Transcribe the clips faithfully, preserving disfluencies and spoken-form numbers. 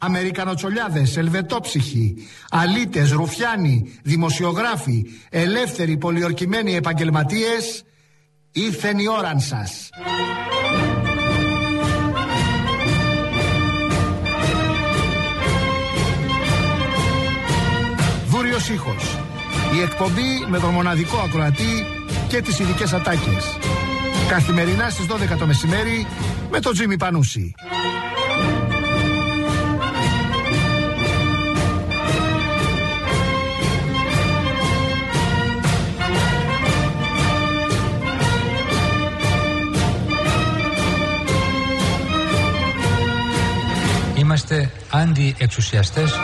Αμερικανοτσολιάδες, ελβετόψυχοι, αλήτες, ρουφιάνοι, δημοσιογράφοι, ελεύθεροι πολιορκημένοι επαγγελματίες, ήρθεν η ώραν σας. Βούριος ήχος. Η εκπομπή με τον μοναδικό ακροατή και τις ειδικές ατάκες. Καθημερινά στις δώδεκα το μεσημέρι με τον Τζίμι Πανούση. Είμαστε αντιεξουσιαστές.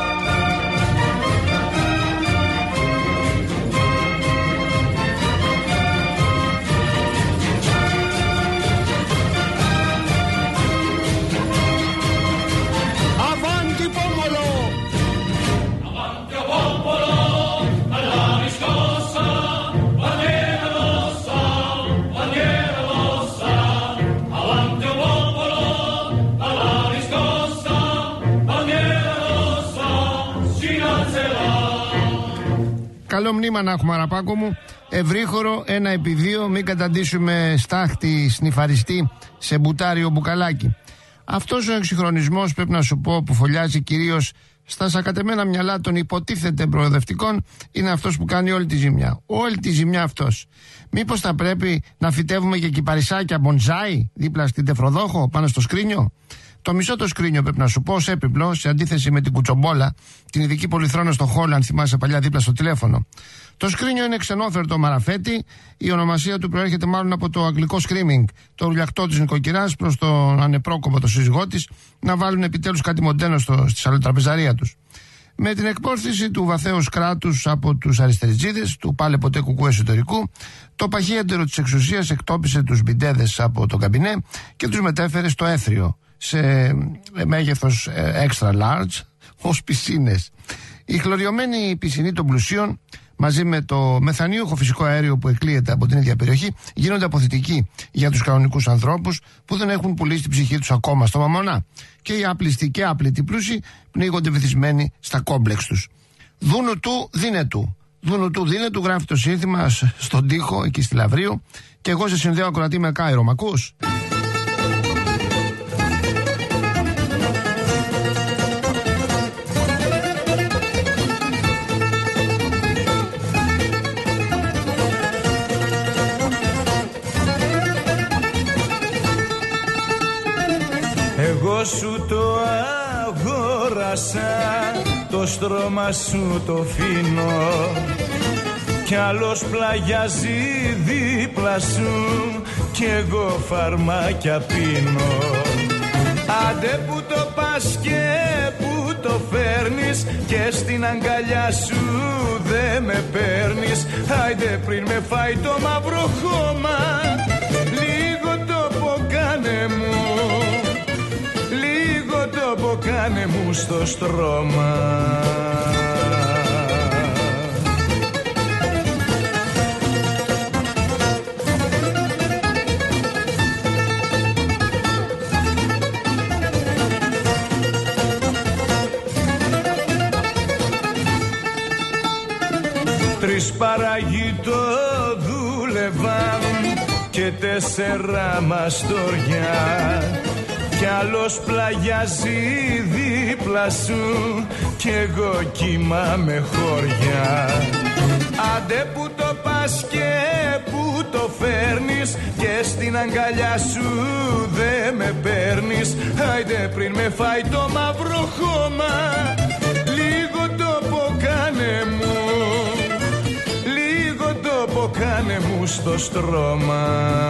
Καλό μνήμα να έχουμε, Αραπάκο μου. Ευρύχωρο, ένα επί δύο, μην καταντήσουμε στάχτη σνιφαριστή σε μπουτάριο μπουκαλάκι. Αυτός ο εξυγχρονισμός, πρέπει να σου πω, που φωλιάζει κυρίως στα σακατεμένα μυαλά των υποτίθεται προοδευτικών, είναι αυτός που κάνει όλη τη ζημιά. Όλη τη ζημιά αυτός. Μήπως θα πρέπει να φυτεύουμε και κυπαρισάκια μποντζάι δίπλα στην τεφροδόχο, πάνω στο σκρίνιο? Το μισό το σκρίνιο, πρέπει να σου πω, σε έπιπλο, σε αντίθεση με την κουτσομπόλα, την ειδική πολυθρόνα στο χώλο, αν θυμάσαι παλιά δίπλα στο τηλέφωνο. Το σκρίνιο είναι ξενόφερτο μαραφέτη, η ονομασία του προέρχεται μάλλον από το αγγλικό screaming, το ρουλιακτό της νοικοκυράς προς τον ανεπρόκοπο το σύζυγό της, να βάλουν επιτέλους κάτι μοντέρνο στη σαλοτραπεζαρία τους. Με την εκπόρθηση του βαθέως κράτους από τους αριστεριτζίδες, του πάλε ποτέ κουκού εσωτερικού, το παχύεντερο της εξουσίας εκτόπισε τους μπιντέδες από το καμπινέ και τους μετέφερε στο έθριο, σε μέγεθος extra large, ως πισίνες. Η χλωριωμένη πισινή των πλουσίων, μαζί με το μεθανίουχο φυσικό αέριο που εκλείεται από την ίδια περιοχή, γίνονται αποθητικοί για τους κανονικούς ανθρώπους που δεν έχουν πουλήσει την ψυχή τους ακόμα στο μαμονά. Και οι άπλιστοι και άπλητοι πλούσιοι πνίγονται βυθισμένοι στα κόμπλεξ τους. Δούνου του, δίνε του. Δούνου του, δίνε του, γράφει το σύνθημα στον τοίχο εκεί στη Λαυρίου. Και εγώ σε συνδέω, ακροατή, με Κάιρο. Μ' ακούς? Εγώ σου το αγόρασα, το στρώμα σου το φίνω, κι άλλος πλαγιάζει δίπλα σου, κι εγώ φαρμάκια πίνω. Άντε που το πας και που το φέρνεις, και στην αγκαλιά σου δε με παίρνεις. Άιντε πριν με φάει το μαύρο χώμα, λίγο το πω κάνε μου, λίγο το πω κάνε μου στο στρώμα. Τρεις παραγείτο δούλευαν και τέσσερα μαστοριά, κι άλλος πλαγιάζει δίπλα σου, κι εγώ κοιμάμαι χωριά. Άντε που το πας και που το φέρνεις, και στην αγκαλιά σου δε με παίρνεις. Άιντε πριν με φάει το μαύρο χώμα, λίγο το πω κάνε μου, λίγο το πω κάνε μου στο στρώμα.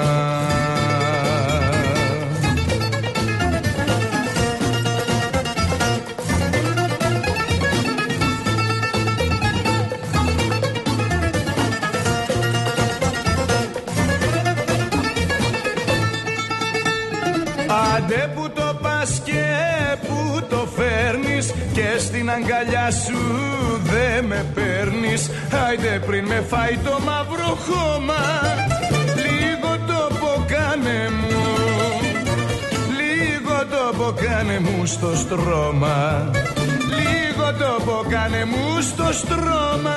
Άντε που το πας και που το φέρνεις, και στην αγκαλιά σου δε με παίρνεις. Άιντε πριν με φάει το μαύρο χώμα, λίγο το πω κάνε μου, λίγο το πω κάνε μου στο στρώμα. τόπο κάνε μου στο στρώμα.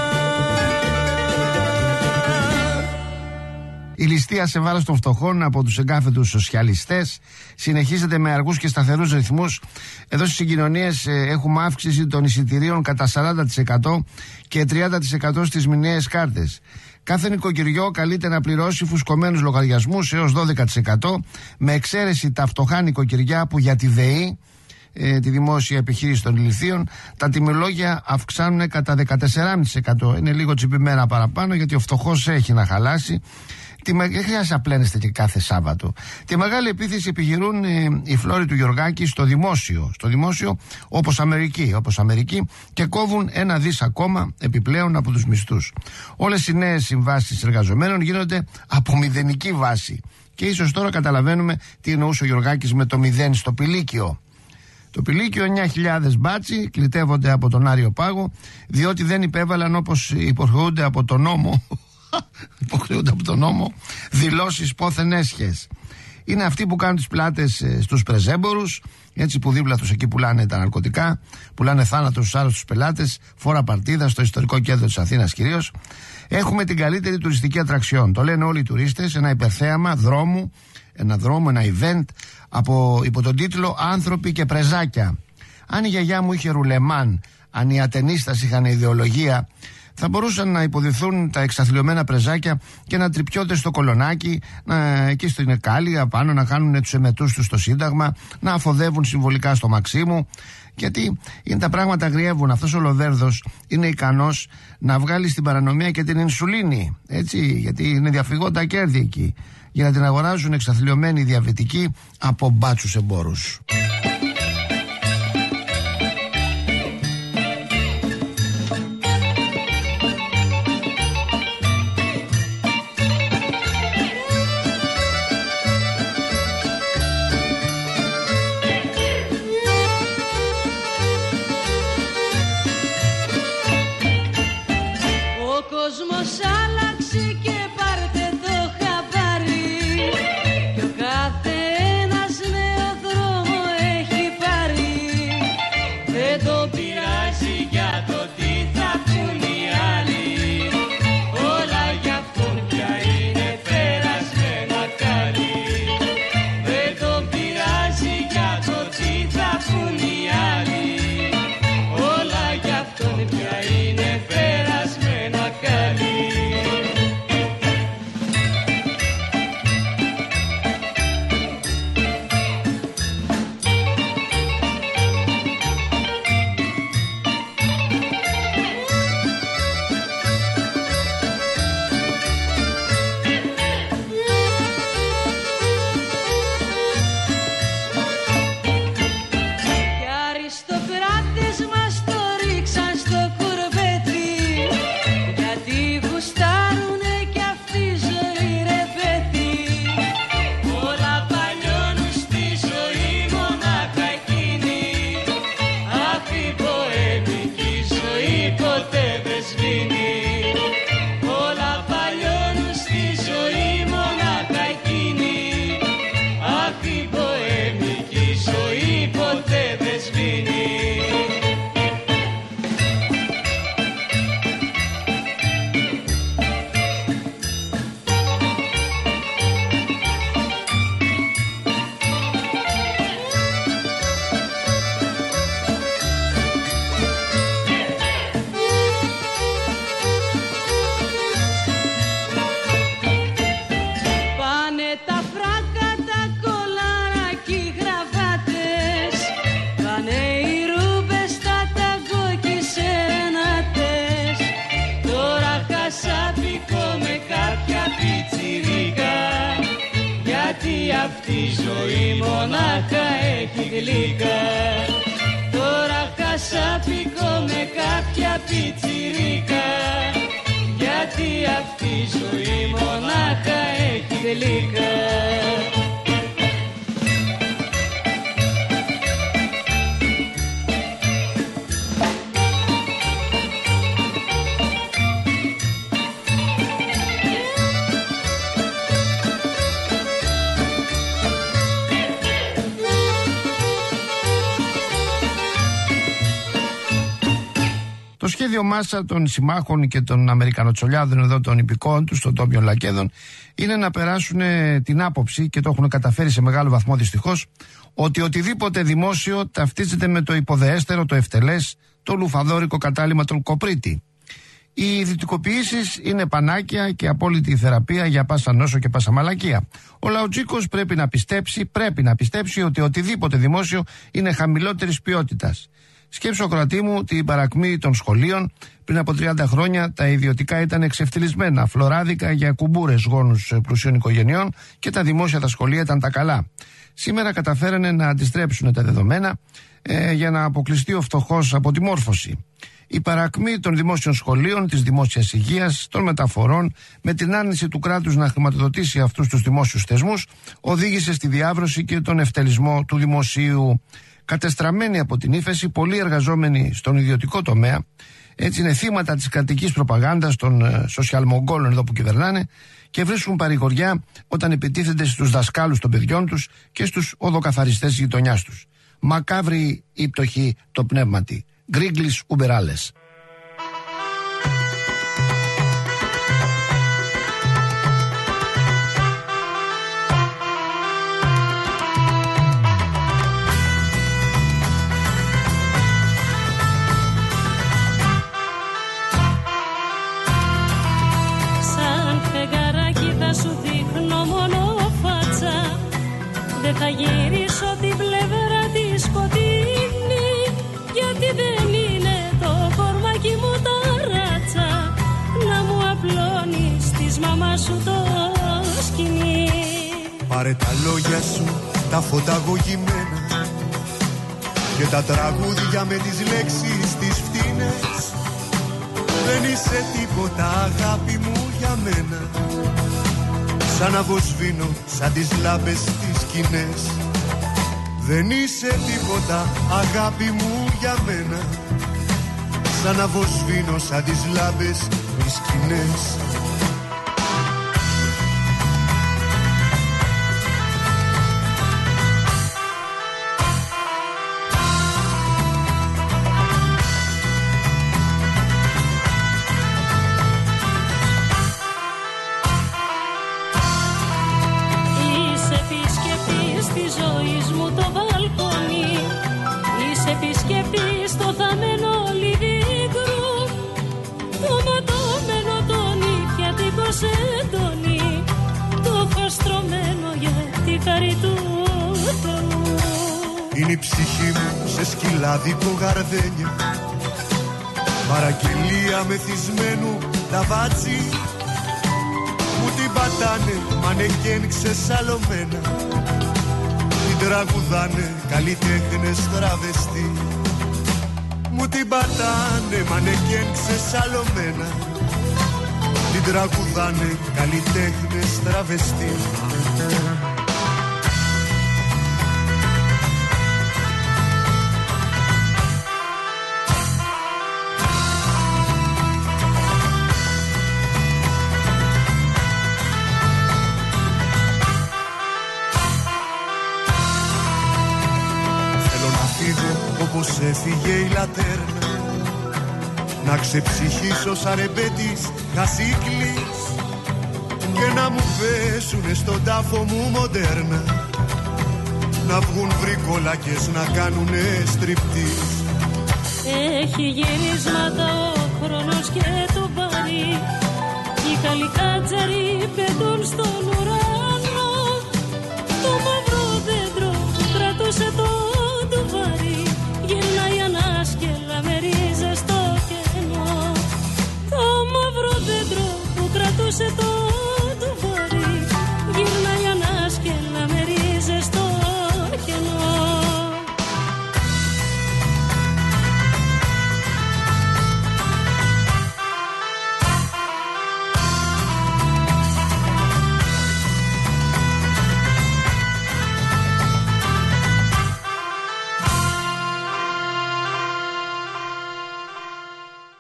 Η ληστεία σε βάρος των φτωχών από τους εγκάφετους σοσιαλιστές συνεχίζεται με αργούς και σταθερούς ρυθμούς. Εδώ στις συγκοινωνίες ε, έχουμε αύξηση των εισιτηρίων κατά σαράντα τοις εκατό και τριάντα τοις εκατό στις μηνιαίες κάρτες. Κάθε νοικοκυριό καλείται να πληρώσει φουσκωμένους λογαριασμούς έως δώδεκα τοις εκατό, με εξαίρεση τα φτωχά νοικοκυριά που για τη ΔΕΗ, ε, τη δημόσια επιχείρηση των ηλιθείων, τα τιμολόγια αυξάνουν κατά δεκατέσσερα κόμμα πέντε τοις εκατό. Είναι λίγο τσιπημένα παραπάνω γιατί ο φτωχός έχει να χαλάσει. Δεν χρειάζεται να πλένεστε και κάθε Σάββατο. Τη μεγάλη επίθεση επιχειρούν ε, οι φλόροι του Γιωργάκη στο δημόσιο. Στο δημόσιο όπως Αμερική, όπως Αμερική και κόβουν ένα δις ακόμα επιπλέον από τους μισθούς. Όλες οι νέες συμβάσεις εργαζομένων γίνονται από μηδενική βάση. Και ίσως τώρα καταλαβαίνουμε τι εννοούσε ο Γιωργάκης με το μηδέν στο Πηλίκιο. Το Πηλίκιο εννιά χιλιάδες μπάτσι κλητεύονται από τον Άριο Πάγο, διότι δεν υπέβαλαν όπως υποχρεούνται από τον νόμο. υποχρεούνται από τον νόμο δηλώσεις πόθεν έσχες. Είναι αυτοί που κάνουν τις πλάτες ε, στους πρεζέμπορους, έτσι που δίπλα τους εκεί πουλάνε τα ναρκωτικά, πουλάνε θάνατο στους άρρωστους πελάτες, φόρα παρτίδα στο ιστορικό κέντρο της Αθήνας κυρίως. Έχουμε την καλύτερη τουριστική ατραξιόν. Το λένε όλοι οι τουρίστες, ένα υπερθέαμα δρόμου, ένα δρόμο, ένα event από, υπό τον τίτλο «Άνθρωποι και πρεζάκια». Αν η γιαγιά μου είχε ρουλεμάν, αν οι ατενίστας είχαν ιδεολογία, θα μπορούσαν να υποδηθούν τα εξαθλιωμένα πρεζάκια και να τρυπιώνται στο κολονάκι, να, εκεί στην Εκάλια πάνω να κάνουν τους εμετούς τους στο Σύνταγμα, να αφοδεύουν συμβολικά στο Μαξίμου. Γιατί είναι τα πράγματα αγριεύουν. Αυτός ο Λοδέρδος είναι ικανός να βγάλει στην παρανομία και την ινσουλίνη. Έτσι, γιατί είναι διαφυγόντα κέρδη εκεί. Για να την αγοράζουν εξαθλιωμένοι διαβητικοί από μπάτσους εμπόρους. Αυτή η ζωή μονάχα έχει γλυκά. Τώρα χασάπικο με κάποια πιτσιρίκα, γιατί αυτή η ζωή μονάχα έχει γλυκά. Το σχέδιο μάσα των συμμάχων και των Αμερικανοτσολιάδων εδώ των υπηκόων τους, των τόπιων λακέδων, είναι να περάσουν την άποψη, και το έχουν καταφέρει σε μεγάλο βαθμό δυστυχώς, ότι οτιδήποτε δημόσιο ταυτίζεται με το υποδεέστερο, το ευτελές, το λουφαδόρικο κατάλημα των Κοπρίτη. Οι ιδιωτικοποιήσεις είναι πανάκια και απόλυτη θεραπεία για πάσα νόσο και πάσα μαλακία. Ο λαοτζίκος πρέπει να πιστέψει, πρέπει να πιστέψει ότι οτιδήποτε δημόσιο είναι χαμηλότερης ποιότητας. Σκέψω, ακροατή μου, την παρακμή των σχολείων. Πριν από τριάντα χρόνια τα ιδιωτικά ήταν εξευτελισμένα, φλωράδικα για κουμπούρες γόνους πλουσίων οικογενειών, και τα δημόσια, τα σχολεία ήταν τα καλά. Σήμερα καταφέρανε να αντιστρέψουν τα δεδομένα ε, για να αποκλειστεί ο φτωχός από τη μόρφωση. Η παρακμή των δημόσιων σχολείων, της δημόσιας υγείας, των μεταφορών, με την άρνηση του κράτους να χρηματοδοτήσει αυτούς τους δημόσιους θεσμούς, οδήγησε στη διάβρωση και τον ευτελισμό του δημοσίου. Κατεστραμμένοι από την ύφεση, πολλοί εργαζόμενοι στον ιδιωτικό τομέα, έτσι είναι θύματα της κρατικής προπαγάνδας των ε, σοσιαλμογκόλων εδώ που κυβερνάνε, και βρίσκουν παρηγοριά όταν επιτίθενται στους δασκάλους των παιδιών τους και στους οδοκαθαριστές της γειτονιάς τους. Μακάβρη η πτωχή το πνεύματι. Γκρίγκλις Ουμπεράλες. Σαν φεγγαράκι θα σου δείχνω μόνο φάτσα, δεν θα γυρίσω την πλευρά τη σκοτεινή, γιατί δεν είναι το κορμάκι μου ταράτσα να μου απλώνεις της μαμάς σου το σκηνή. Πάρε τα λόγια σου, τα φωταγωγημένα, και τα τραγούδια με τις λέξεις τις φτηνές. Δεν είσαι τίποτα, αγάπη μου, για μένα. Σαν να βοσβήνω, σαν τις λάμπες τις σκηνές. Δεν είσαι τίποτα, αγάπη μου, για μένα. Σαν να βοσβήνω, σαν τις λάμπες τις σκηνές. Είναι η ψυχή μου σε σκυλάδικο γαρδένιο, παραγγελία μεθυσμένου ταβάτσι. Μου την πατάνε μανεκέν ξεσαλωμένα, την τραγουδάνε καλλιτέχνες τραβεστή. Μου την πατάνε μανεκέν ξεσαλωμένα, την τραγουδάνε καλλιτέχνες τραβεστή. Όπως έφυγε η λατέρνα, να ξεψυχήσω σαν ρεμπέτης χασίκλης, και να μου πέσουνε στον τάφο μου μοντέρνα, να βγουν βρικολάκες να κάνουνε στριπτής. Έχει γυρίσματα ο χρόνος και το πάρει, οι καλικάτσαροι πετούν στον ουρανό, το μαύρο δέντρο που κρατούσε το ντουβάρι γυρνάει ανάσκελα με ρίζες στο κενό. Το μαύρο δέντρο που κρατούσε το ντουβάρι γυρνάει ανάσκελα με ρίζες στο κενό.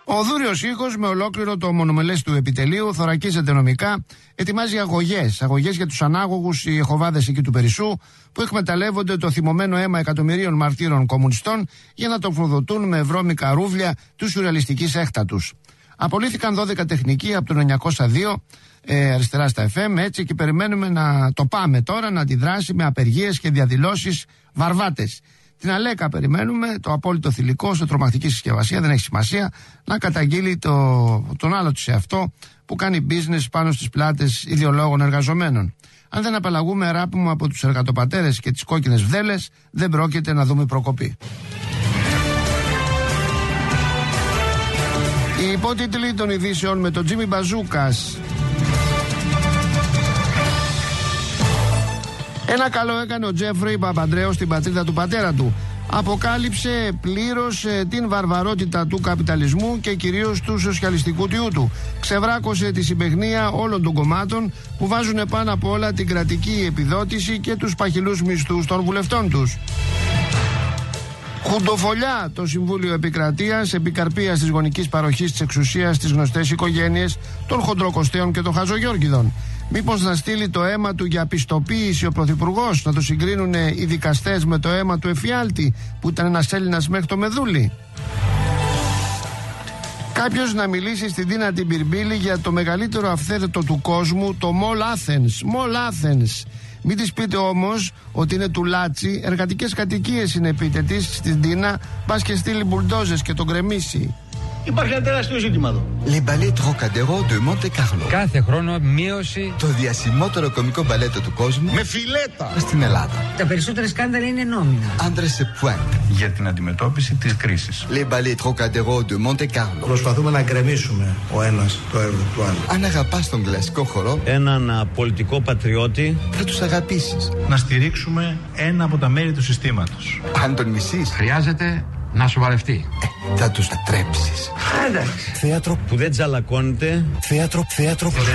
Ο Δούριος Ήχος, με ολόκληρο το μονομελές του επιτελείου, θωρακίζεται νομικά, ετοιμάζει αγωγές. Αγωγές για τους ανάγωγους, οι Εχοβάδες εκεί του Περισσού, που εκμεταλλεύονται το θυμωμένο αίμα εκατομμυρίων μαρτύρων κομμουνιστών για να τροφοδοτούν με βρώμικα ρούβλια τους σουρεαλιστικής έκτα τους. Απολύθηκαν δώδεκα τεχνικοί από το εννιακόσια δύο ε, αριστερά στα εφ εμ, έτσι, και περιμένουμε να το πάμε τώρα να αντιδράσει με απεργίες και διαδηλώσεις βαρβάτες. Την Αλέκα περιμένουμε, το απόλυτο θηλυκό σε τρομακτική συσκευασία, δεν έχει σημασία, να καταγγείλει το, τον άλλο της εαυτό που κάνει business πάνω στις πλάτες ιδεολόγων εργαζομένων. Αν δεν απαλλαγούμε, ράπη μου, από τους εργατοπατέρες και τις κόκκινες βδέλες, δεν πρόκειται να δούμε προκοπή. Οι υπότιτλοι των ειδήσεων με τον Τζίμι Μπαζούκας. Ένα καλό έκανε ο Τζέφρι Παπαντρέου στην πατρίδα του πατέρα του. Αποκάλυψε πλήρως ε, την βαρβαρότητα του καπιταλισμού και κυρίως του σοσιαλιστικού τιού του. Ξεβράκωσε τη συμπαιχνία όλων των κομμάτων που βάζουν πάνω απ' όλα την κρατική επιδότηση και τους παχυλούς μισθούς των βουλευτών τους. Χουντοφολιά το Συμβούλιο Επικρατείας, επικαρπίας της γονικής παροχής της εξουσίας στις γνωστές οικογένειες των Χοντροκοστέων και των Χαζογιώργιδων. Μήπως να στείλει το αίμα του για πιστοποίηση ο Πρωθυπουργός, να το συγκρίνουν οι δικαστές με το αίμα του εφιάλτη που ήταν ένας Έλληνας μέχρι το Μεδούλι. Κάποιος να μιλήσει στην Τίνα την Πυρμπίλη για το μεγαλύτερο αυθαίρετο του κόσμου, το Mall Athens. Mall Athens. Μην της πείτε όμως ότι είναι του Λάτσι, εργατικές κατοικίες είναι επίτετης στην Τίνα, πας και στείλει μπουλντόζες και τον κρεμίσει. Υπάρχει ένα τεράστιο ζήτημα εδώ. Les ballets Trocadéro de Monte Carlo. Κάθε χρόνο μείωση. Το διασημότερο κομικό μπαλέτο του κόσμου. Με φιλέτα. Στην Ελλάδα. Τα περισσότερα σκάνδαλα είναι νόμινα. Άντρες σε pointe. Για την αντιμετώπιση της κρίσης. Les ballets Trocadéro de Monte Carlo. Προσπαθούμε να γκρεμίσουμε ο ένας το έργο του άλλου. Αν αγαπάς τον κλασικό χορό, έναν πολιτικό πατριώτη, θα τους αγαπήσεις. Να στηρίξουμε ένα από τα μέρη του συστήματος. Αν τον μισείς, Χρειάζεται να σοβαρευτεί. Ε, θα τους ατρέψεις. θέατρο που δεν τζαλακώνεται, θέατρο, θέατρο που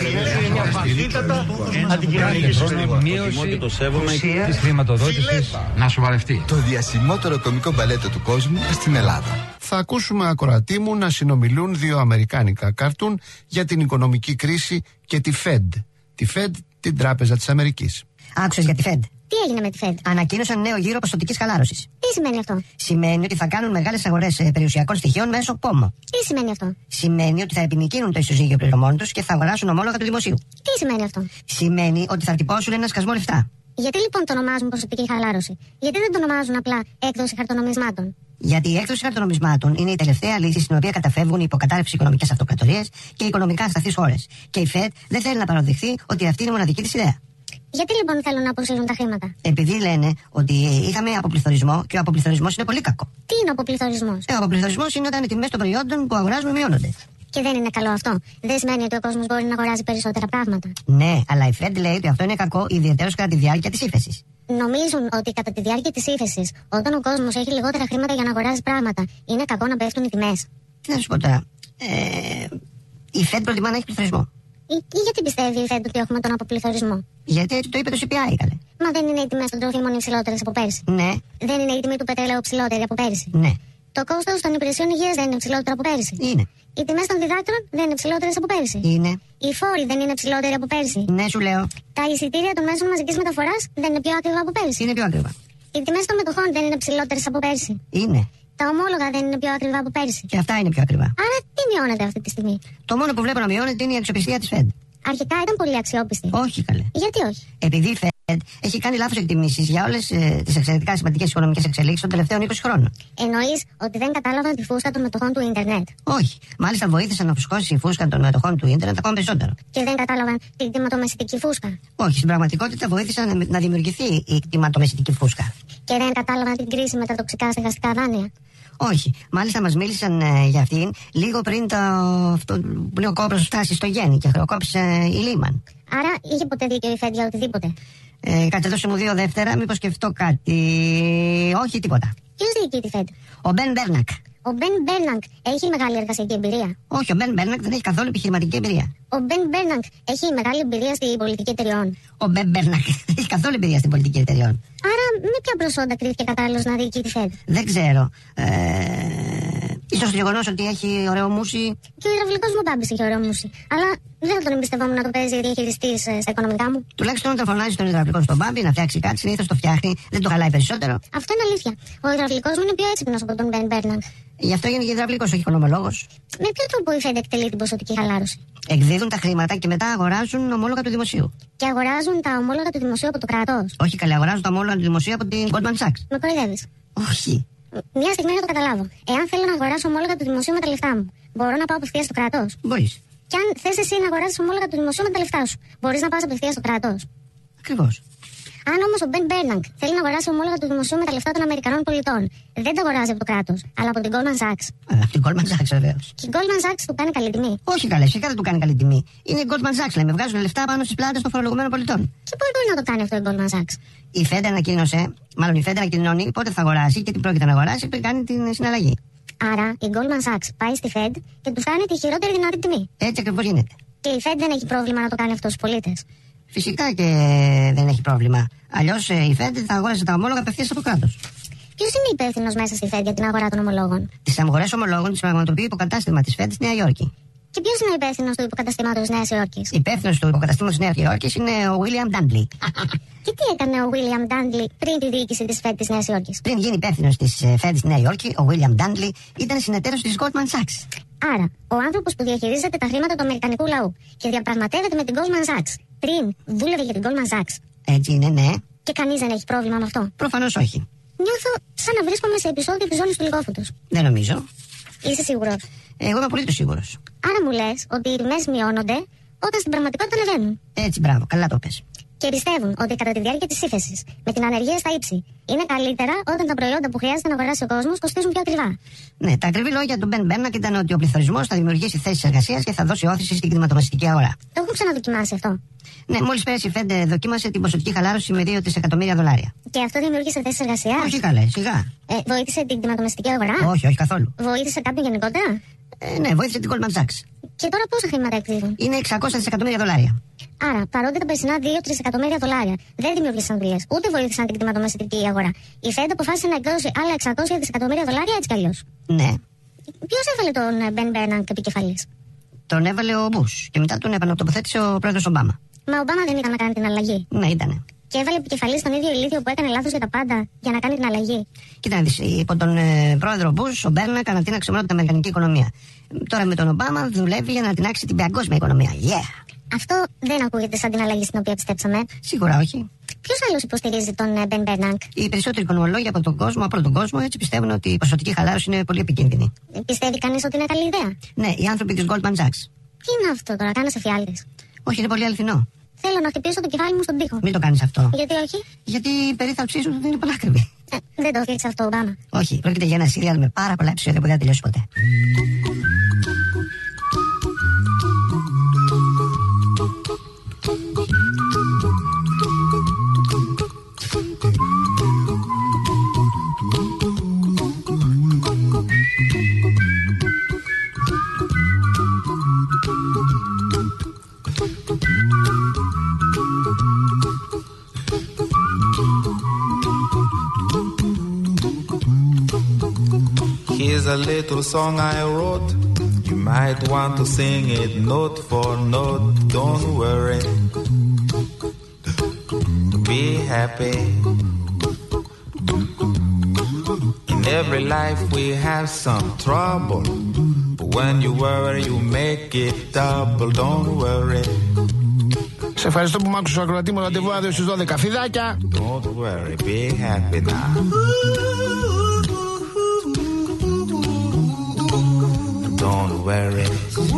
Κάθε χρόνο μείωση της χρηματοδότησης να σοβαρευτεί. Το διασημότερο κομικό μπαλέτο του κόσμου στην Ελλάδα. Θα ακούσουμε, ακροατή μου, να συνομιλούν δύο αμερικάνικα καρτούν για την οικονομική κρίση και τη Fed. Τη Fed, την Τράπεζα της Αμερικής. Άκουσες για τη Fed? Τι έγινε με τη Fed? Ανακοίνωσαν νέο γύρο ποσοτικής χαλάρωσης. Τι σημαίνει αυτό? Σημαίνει ότι θα κάνουν μεγάλες αγορές ε, περιουσιακών στοιχείων μέσω πόμο. Τι σημαίνει αυτό? Σημαίνει ότι θα επινικίνουν το ισοζύγιο πληρωμών τους και θα αγοράσουν ομόλογα του δημοσίου. Τι σημαίνει αυτό? Σημαίνει ότι θα τυπώσουν ένα σκασμό λεφτά. Γιατί λοιπόν το ονομάζουν ποσοτική χαλάρωση? Γιατί δεν το ονομάζουν απλά έκδοση χαρτονομισμάτων? Γιατί η έκδοση χαρτονομισμάτων είναι η τελευταία λύση στην οποία καταφεύγουν οι υποκατάρρευση οικονομικές αυτοκρατορίες και οι οικονομικά ασταθείς χώρες. Και η Fed δεν θέλει να παραδεχθεί ότι αυτή είναι η μοναδική της ιδέα. Γιατί λοιπόν θέλουν να αποσύρουν τα χρήματα? Επειδή λένε ότι είχαμε αποπληθωρισμό και ο αποπληθωρισμός είναι πολύ κακό. Τι είναι ο αποπληθωρισμός? Ε, ο αποπληθωρισμός είναι όταν οι τιμές των προϊόντων που αγοράζουμε μειώνονται. Και δεν είναι καλό αυτό? Δεν σημαίνει ότι ο κόσμος μπορεί να αγοράζει περισσότερα πράγματα? Ναι, αλλά η Fed λέει ότι αυτό είναι κακό ιδιαιτέρως κατά τη διάρκεια της ύφεσης. Νομίζουν ότι κατά τη διάρκεια της ύφεσης, όταν ο κόσμος έχει λιγότερα χρήματα για να αγοράζει πράγματα, είναι κακό να πέφτουν οι τιμές? Τι να σου πω τώρα. Ε, η Fed προτιμά να έχει πληθωρισμό. Ή, ή γιατί πιστεύει η Fed ότι έχουμε τον αποπληθωρισμό? Γιατί έτσι το είπε το σι πι άι, καλέ. Μα δεν είναι οι τιμές των τροφίμων υψηλότερες από πέρσι? Ναι. Δεν είναι η τιμή του πετρελαίου ψηλότερη από πέρσι? Ναι. Το κόστος των υπηρεσιών υγείας δεν είναι ψηλότερο από πέρσι? Είναι. Οι τιμές των διδάκτρων δεν είναι ψηλότερες από πέρσι? Είναι. Οι φόροι δεν είναι ψηλότεροι από πέρσι? Ναι, σου λέω. Τα εισιτήρια των μέσων μαζικής μεταφοράς δεν είναι πιο ακριβά από πέρσι? Είναι πιο ακριβά. Οι τιμές των μετοχών δεν είναι ψηλότερες από πέρσι? Είναι. Τα ομόλογα δεν είναι πιο ακριβά από πέρσι? Και αυτά είναι πιο ακριβά. Άρα τι μειώνεται αυτή τη στιγμή? Το μόνο που βλέπω να μειώνεται είναι η αξιοπιστία της Fed. Αρχικά ήταν πολύ αξιόπιστη. Όχι, καλέ. Γιατί όχι? Επειδή η Fed έχει κάνει λάθος εκτιμήσεις για όλες ε, τις εξαιρετικά σημαντικές οικονομικές εξελίξεις των τελευταίων είκοσι χρόνων. Εννοείς ότι δεν κατάλαβαν τη φούσκα των μετοχών του ίντερνετ? Όχι. Μάλιστα βοήθησαν να φουσκώσει η φούσκα των μετοχών του ίντερνετ ακόμα περισσότερο. Και δεν κατάλαβαν την κτηματομεσητική φούσκα? Όχι. Στην πραγματικότητα βοήθησαν να δημιουργηθεί η κτηματομεσητική φούσκα. Και δεν κατάλαβαν την κρίση με τα τοξικά στεγαστικά δάνεια? Όχι. Μάλιστα μας μίλησαν ε, για αυτήν λίγο πριν το, αυτό, που λέει ο Κόπρος φτάσει στο γέννη και χρεοκόπησε ε, η Λίμαν. Άρα είχε ποτέ δίκιο η Fed για οτιδήποτε? Ε, κάτσε δώσε μου δύο δεύτερα, μήπως σκεφτώ κάτι. Όχι, τίποτα. Ποιος διοικεί τη Fed? Ο Μπεν Μπέρνακ. Ο Μπεν Μπέρνακ έχει μεγάλη εργασιακή εμπειρία? Όχι, ο Μπεν Μπέρνακ δεν έχει καθόλου επιχειρηματική εμπειρία. Ο Μπεν Μπέρνακ έχει μεγάλη εμπειρία στην πολιτική εταιριών? Ο Μπεν Μπέρνακ δεν έχει καθόλου εμπειρία στην πολιτική εταιριών. Άρα με ποια προσόντα κρίθηκε κατάλληλος να διοικεί τη Fed? Δεν ξέρω. Ε, Ίσως το γεγονός ότι έχει ωραίο μουσι. Και ο υδραυλικός μου Μπάμπης έχει ωραίο μουσι. Αλλά δεν θα τον εμπιστευόμουν να το παίζει διαχειριστής στα οικονομικά μου. Τουλάχιστον όταν φωνάζει τον υδραυλικό στον Μπάμπη να φτιάξει κάτι, συνήθως το φτιάχνει, δεν το χαλάει περισσότερο. Αυτό είναι αλήθεια. Ο υδραυλικός μου είναι πιο έξυπνος από τον Ben Bernanke. Γι' αυτό γίνεται υδραυλικός, όχι οικονομολόγος. Με ποιο τρόπο η Fed εκτελεί την ποσοτική χαλάρωση? Εκδίδουν τα χρήματα και μετά αγοράζουν ομόλογα του δημοσίου. Και αγοράζουν τα ομόλογα του δημοσίου από το κράτος? Όχι, καλέ, αγοράζουν τα ομόλογα του δημοσίου από την Goldman Sachs. Με κοροϊδεύεις? Όχι. Μια στιγμή να το καταλάβω. Εάν θέλω να αγοράσω ομόλογα του δημοσίου με τα λεφτά μου, μπορώ να πάω απευθείας στο κράτος? Μπορείς. Και αν θες εσύ να αγοράσεις ομόλογα του δημοσίου με τα λεφτά σου, μπορείς να πας απευθείας στο κράτος? Ακριβώς. Αν όμως ο Ben Bernanke θέλει να αγοράσει ομόλογα του δημοσίου με τα λεφτά των Αμερικανών πολιτών, δεν τα αγοράζει από το κράτος, αλλά από την Goldman Sachs. Αλλά από την Goldman Sachs, βεβαίως. Και η Goldman Sachs του κάνει καλή τιμή? Όχι, καλέ, φυσικά δεν του κάνει καλή τιμή. Είναι η Goldman Sachs, λέμε, βγάζουν λεφτά πάνω στις πλάτες των φορολογουμένων πολιτών. Και πώς μπορεί να το κάνει αυτό η Goldman Sachs? Η Fed ανακοίνωσε, μάλλον η Fed ανακοινώνει πότε θα αγοράσει και τι πρόκειται να αγοράσει πριν κάνει την συναλλαγή. Άρα η Goldman Sachs πάει στη Fed και του κάνει τη χειρότερη δυνατή τιμή. Έτσι ακριβώς γίνεται. Και η Fed δεν έχει πρόβλημα να το κάνει αυτό στους πολίτες? Φυσικά και δεν έχει πρόβλημα. Αλλιώς η Fed θα αγόρασε τα ομόλογα απευθείας από το κράτος. Ποιος είναι υπεύθυνος μέσα στη Fed για την αγορά των ομολόγων? Τις αγορές ομολόγων τις πραγματοποιεί υποκατάστημα της Fed στη Νέα Υόρκη. Και ποιος είναι ο υπεύθυνος του υποκαταστήματος της Νέας Υόρκης? Υπεύθυνος του υποκαταστήματος της Νέας Υόρκης είναι ο William Dudley. Και τι έκανε ο William Dudley πριν τη διοίκηση της Fed της Νέας Υόρκης? Πριν γίνει υπεύθυνος της Fed στη Νέα Υόρκη, ο William Dudley ήταν συνεταίρος της Goldman Sachs. Άρα, ο άνθρωπος που διαχειρίζεται τα χρήματα του αμερικανικού λαού και διαπραγματεύεται με την Goldman Sachs, πριν δούλευε για την Goldman Sachs. Έτσι είναι, ναι. Και κανείς δεν έχει πρόβλημα με αυτό? Προφανώς όχι. Νιώθω σαν να βρίσκομαι σε επεισόδιο της ζώνης του λιγόφωτος. Δεν νομίζω. Είσαι σίγουρος? Εγώ είμαι απολύτως σίγουρος. Άρα μου λες ότι οι τιμές μειώνονται όταν στην πραγματικότητα ανεβαίνουν. Έτσι, μπράβο, καλά το πες. Και πιστεύουν ότι κατά τη διάρκεια της ύφεσης, με την ανεργία στα ύψη, είναι καλύτερα όταν τα προϊόντα που χρειάζεται να αγοράσει ο κόσμος κοστίζουν πιο ακριβά. Ναι, τα ακριβή λόγια του Ben Bernanke ήταν ότι ο πληθωρισμός θα δημιουργήσει θέσεις εργασίας και θα δώσει όθηση στην κτηματομεσητική αγορά. Το έχουν ξαναδοκιμάσει αυτό? Ναι, μόλις πέρασε η Fed δοκίμασε την ποσοτική χαλάρωση με δύο δισεκατομμύρια δολάρια. Και αυτό δημιούργησε θέσεις εργασίας? Όχι, καλέ, σιγά. Ε, βοήθησε την κτηματομεσητική αγορά? Όχι, όχι καθόλου. Βοήθησε κάποιον γενικότερα? Ε, ναι, βοήθησε την Goldman Sachs. Και τώρα πόσα χρήματα εκδίδουν? Είναι εξακόσια δισεκατομμύρια δολάρια. Άρα, παρότι τα περσινά δύο τρισεκατομμύρια δολάρια δεν δημιούργησαν δουλειές, ούτε βοήθησαν την κτηματομεσητική αγορά, η Fed αποφάσισε να εκδώσει άλλα εξακόσια δισεκατομμύρια δολάρια έτσι κι αλλιώς. Ναι. Ποιος έβαλε τον Ben Bernanke επικεφαλής? Τον έβαλε ο Bush και μετά τον επανατοποθέτησε ο πρόεδρος Ομπάμα. Μα ο Ομπάμα δεν ήταν να κάνει την αλλαγή? Ναι, ήτανε. Και έβαλε επικεφαλής τον ίδιο ηλίθιο που έκανε λάθος για τα πάντα για να κάνει την αλλαγή. Κοίτα να δεις, υπό τον ε, πρόεδρο Bush, ο Bernanke ανατείναξε μόνο την αμερικανική οικονομία. Τώρα με τον Ομπάμα δουλεύει για να ανατινάξει την παγκόσμια οικονομία. Yeah! Αυτό δεν ακούγεται σαν την αλλαγή στην οποία πιστέψαμε. Σίγουρα όχι. Ποιος άλλος υποστηρίζει τον Ben Bernanke? Οι περισσότεροι οικονομολόγοι από τον κόσμο, από όλο τον κόσμο, έτσι πιστεύουν ότι η ποσοτική χαλάρωση είναι πολύ επικίνδυνη. Πιστεύει κανείς ότι είναι καλή ιδέα? Ναι, οι άνθρωποι της Goldman Sachs. Τι είναι αυτό τώρα, κάνεις εφιάλτης? Όχι, είναι πολύ αληθινό. Θέλω να χτυπήσω το κεφάλι μου στον τοίχο. Μην το κάνεις αυτό. Γιατί όχι? Γιατί η περίθαλψή σου είναι πανάκριβη. Ε, δεν το έφτιαξε αυτό ο Ομπάμα. Όχι, πρόκειται για ένα σύριαλ με πάρα πολλά επεισόδια που δεν θα τελειώσει ποτέ. Here's a little song I wrote. You might want to sing it note for note. Don't worry. Be happy. In every life we have some trouble. But when you worry, you make it double. Don't worry. Σε ευχαριστώ που μ' άκουσες, ακροατή μου. Ραντεβού αύριο στις δώδεκα. Φιδάκια! Don't worry, be happy now. Don't worry.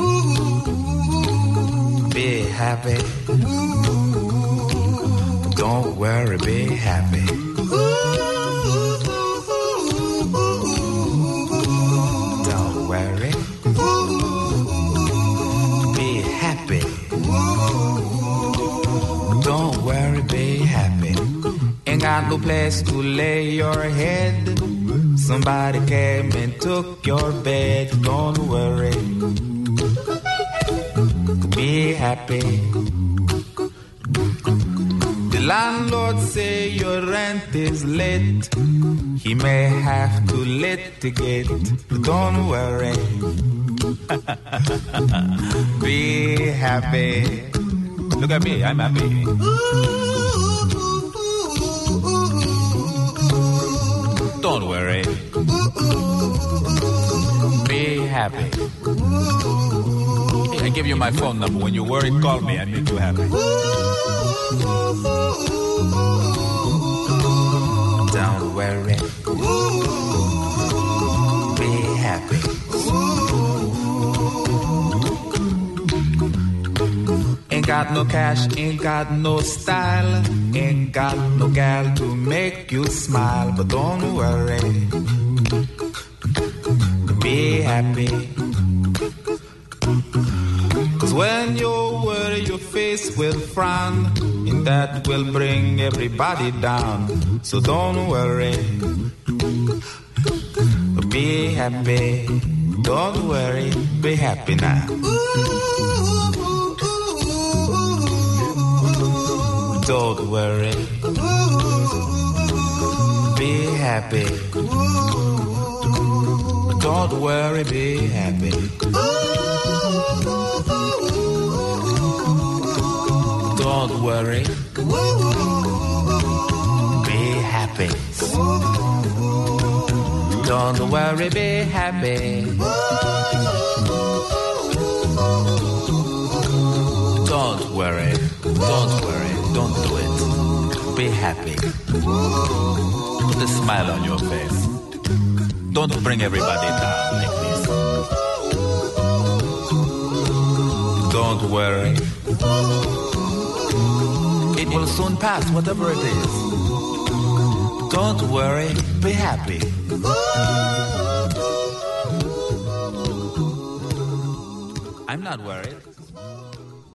Be happy. Don't worry, be happy. Don't worry. Be happy. Don't worry, be happy. Ain't got no place to lay your head. Somebody came and took your bed. Don't worry. Be happy. The landlord say your rent is late. He may have to litigate, but don't worry. Be happy. Look at me, I'm happy. Don't worry. Be happy. Hey, I give you my phone number. When you worry, call me. I make you happy. Don't worry. Be happy. Ain't got no cash, ain't got no style, ain't got no gal to make you smile, but don't worry. Be happy. Cause when you worry, your face will frown, and that will bring everybody down. So don't worry. Be happy. Don't worry. Be happy now. Don't worry. Be happy. Don't worry, be happy. Don't worry. Be happy. Don't worry, be happy. Don't worry. Don't worry. Don't do it. Be happy. Put a smile on your face. Don't bring everybody down like this. Don't worry. It will soon pass, whatever it is. Don't worry. Be happy. I'm not worried.